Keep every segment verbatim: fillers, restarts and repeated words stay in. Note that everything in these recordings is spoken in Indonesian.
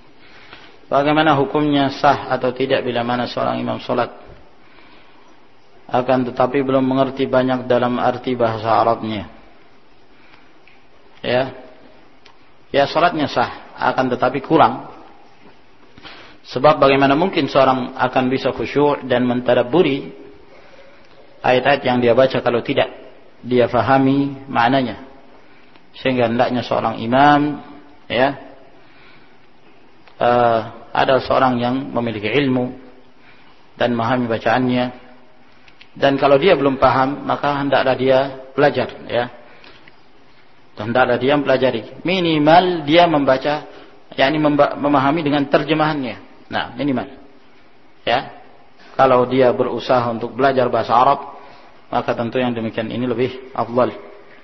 Bagaimana hukumnya, sah atau tidak bila mana seorang imam sholat akan tetapi belum mengerti banyak dalam arti bahasa Arabnya? Ya, ya sholatnya sah, akan tetapi kurang. Sebab bagaimana mungkin seorang akan bisa khusyuk dan mentadabburi ayat-ayat yang dia baca kalau tidak dia fahami maknanya. Sehingga hendaknya seorang imam, ya, uh, ada seorang yang memiliki ilmu dan memahami bacaannya, dan kalau dia belum paham maka hendaklah dia belajar, ya, hendaklah dia mempelajari, minimal dia membaca, yakni memahami dengan terjemahannya. Nah, minimal, ya. Kalau dia berusaha untuk belajar bahasa Arab, maka tentu yang demikian ini lebih afdal.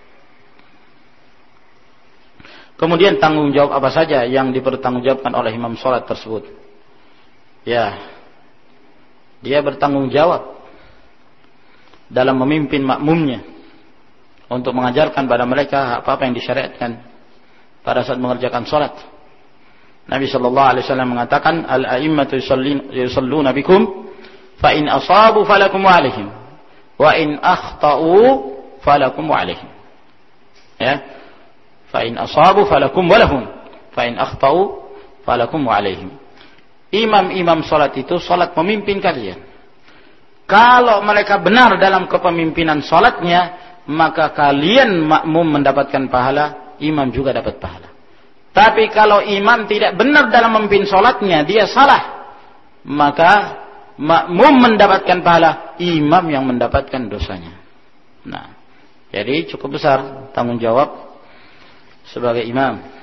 Kemudian tanggung jawab apa saja yang dipertanggungjawabkan oleh imam sholat tersebut? Ya, dia bertanggung jawab dalam memimpin makmumnya untuk mengajarkan pada mereka apa-apa yang disyariatkan pada saat mengerjakan sholat. Nabi Shallallahu Alaihi Wasallam mengatakan, al-a'immatu yusalluna bikum, fa in asabu falakum wa alaihim, wa in akhta'u falakum wa alaihim. Ya. Fa in asabu falakum wa lahum, fa in akhtau falakum wa alaihim. Imam-imam salat itu salat memimpin kalian. Kalau mereka benar dalam kepemimpinan salatnya, maka kalian makmum mendapatkan pahala, imam juga dapat pahala. Tapi kalau imam tidak benar dalam memimpin salatnya, dia salah, maka makmum mendapatkan pahala, imam yang mendapatkan dosanya. Nah, jadi cukup besar tanggung jawab sebagai imam.